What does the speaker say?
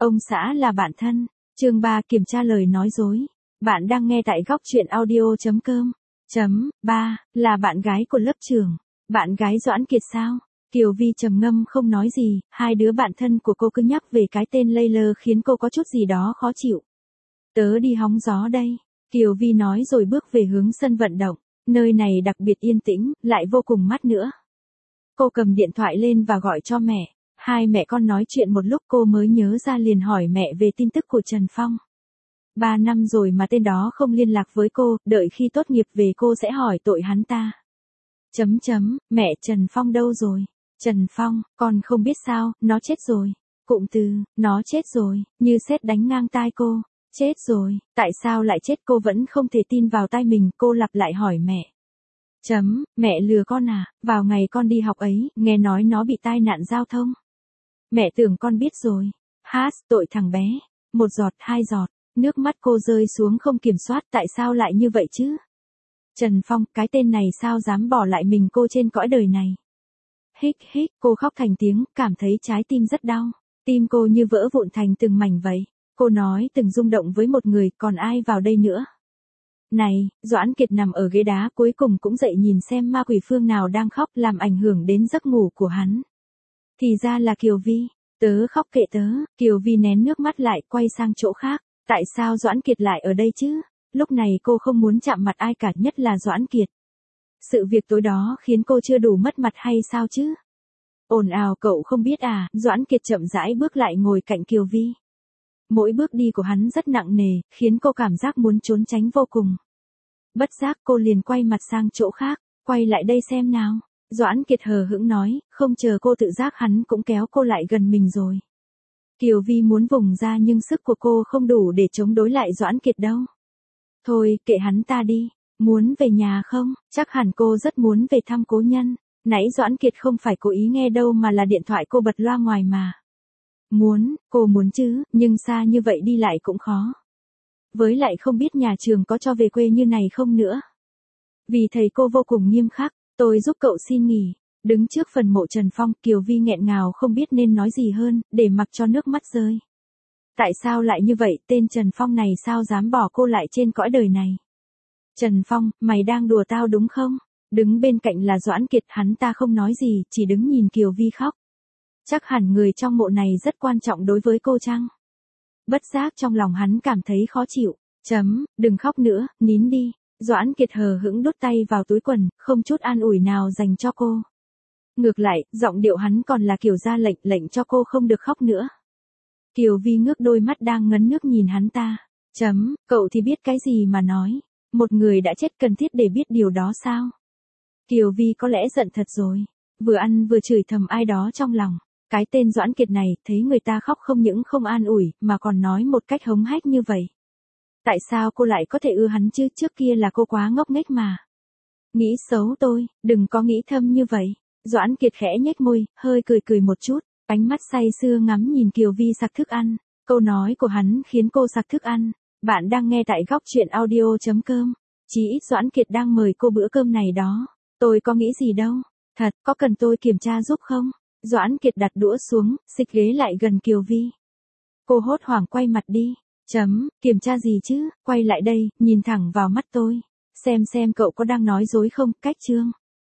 Ông xã là bạn thân. Chương 3 kiểm tra lời nói dối. Bạn đang nghe tại góc truyện audio.com. 3. Là bạn gái của lớp trưởng. Bạn gái Doãn Kiệt sao? Kiều Vi trầm ngâm không nói gì, hai đứa bạn thân của cô cứ nhắc về cái tên Layla khiến cô có chút gì đó khó chịu. Tớ đi hóng gió đây. Kiều Vi nói rồi bước về hướng sân vận động. Nơi này đặc biệt yên tĩnh, lại vô cùng mát nữa. Cô cầm điện thoại lên và gọi cho mẹ. Hai mẹ con nói chuyện một lúc cô mới nhớ ra liền hỏi mẹ về tin tức của Trần Phong. 3 năm rồi mà tên đó không liên lạc với cô, đợi khi tốt nghiệp về cô sẽ hỏi tội hắn ta. Mẹ Trần Phong đâu rồi? Trần Phong, con không biết sao, nó chết rồi. Cụm từ, nó chết rồi, như sét đánh ngang tai cô. Chết rồi, tại sao lại chết cô vẫn không thể tin vào tai mình, cô lặp lại hỏi mẹ. Mẹ lừa con à, vào ngày con đi học ấy, nghe nói nó bị tai nạn giao thông. Mẹ tưởng con biết rồi. Tội thằng bé. 1 giọt, 2 giọt, nước mắt cô rơi xuống không kiểm soát, tại sao lại như vậy chứ? Trần Phong, cái tên này sao dám bỏ lại mình cô trên cõi đời này? Hích, cô khóc thành tiếng, cảm thấy trái tim rất đau. Tim cô như vỡ vụn thành từng mảnh vậy. Cô nói từng rung động với một người, còn ai vào đây nữa? Này, Doãn Kiệt nằm ở ghế đá cuối cùng cũng dậy nhìn xem ma quỷ phương nào đang khóc làm ảnh hưởng đến giấc ngủ của hắn. Thì ra là Kiều Vi. Tớ khóc kệ tớ. Kiều Vi nén nước mắt lại quay sang chỗ khác. Tại sao Doãn Kiệt lại ở đây chứ? Lúc này cô không muốn chạm mặt ai cả, nhất là Doãn Kiệt. Sự việc tối đó khiến cô chưa đủ mất mặt hay sao chứ? Ồn ào cậu không biết à? Doãn Kiệt chậm rãi bước lại ngồi cạnh Kiều Vi. Mỗi bước đi của hắn rất nặng nề, khiến cô cảm giác muốn trốn tránh vô cùng. Bất giác cô liền quay mặt sang chỗ khác, quay lại đây xem nào. Doãn Kiệt hờ hững nói, không chờ cô tự giác hắn cũng kéo cô lại gần mình rồi. Kiều Vi muốn vùng ra nhưng sức của cô không đủ để chống đối lại Doãn Kiệt đâu. Thôi, kệ hắn ta đi. Muốn về nhà không? Chắc hẳn cô rất muốn về thăm cố nhân. Nãy Doãn Kiệt không phải cố ý nghe đâu mà là điện thoại cô bật loa ngoài mà. Muốn, cô muốn chứ, nhưng xa như vậy đi lại cũng khó. Với lại không biết nhà trường có cho về quê như này không nữa. Vì thầy cô vô cùng nghiêm khắc, tôi giúp cậu xin nghỉ. Đứng trước phần mộ Trần Phong, Kiều Vi nghẹn ngào không biết nên nói gì hơn, để mặc cho nước mắt rơi. Tại sao lại như vậy, tên Trần Phong này sao dám bỏ cô lại trên cõi đời này? Trần Phong, mày đang đùa tao đúng không? Đứng bên cạnh là Doãn Kiệt, hắn ta không nói gì, chỉ đứng nhìn Kiều Vi khóc. Chắc hẳn người trong mộ này rất quan trọng đối với cô chăng? Bất giác trong lòng hắn cảm thấy khó chịu. Đừng khóc nữa, nín đi. Doãn Kiệt hờ hững đút tay vào túi quần, không chút an ủi nào dành cho cô. Ngược lại, giọng điệu hắn còn là kiểu ra lệnh cho cô không được khóc nữa. Kiều Vi ngước đôi mắt đang ngấn nước nhìn hắn ta. Cậu thì biết cái gì mà nói. Một người đã chết cần thiết để biết điều đó sao? Kiều Vi có lẽ giận thật rồi. Vừa ăn vừa chửi thầm ai đó trong lòng. Cái tên Doãn Kiệt này, thấy người ta khóc không những không an ủi, mà còn nói một cách hống hách như vậy. Tại sao cô lại có thể ưa hắn chứ, trước kia là cô quá ngốc nghếch mà. Nghĩ xấu tôi, đừng có nghĩ thâm như vậy. Doãn Kiệt khẽ nhếch môi, hơi cười một chút, ánh mắt say sưa ngắm nhìn Kiều Vi sặc thức ăn. Câu nói của hắn khiến cô sặc thức ăn. Bạn đang nghe tại góc truyện audio.com. Chí ít Doãn Kiệt đang mời cô bữa cơm này đó. Tôi có nghĩ gì đâu. Thật, có cần tôi kiểm tra giúp không? Doãn Kiệt đặt đũa xuống, xích ghế lại gần Kiều Vi. Cô hốt hoảng quay mặt đi. Kiểm tra gì chứ? Quay lại đây, nhìn thẳng vào mắt tôi. Xem cậu có đang nói dối không? Cách chương.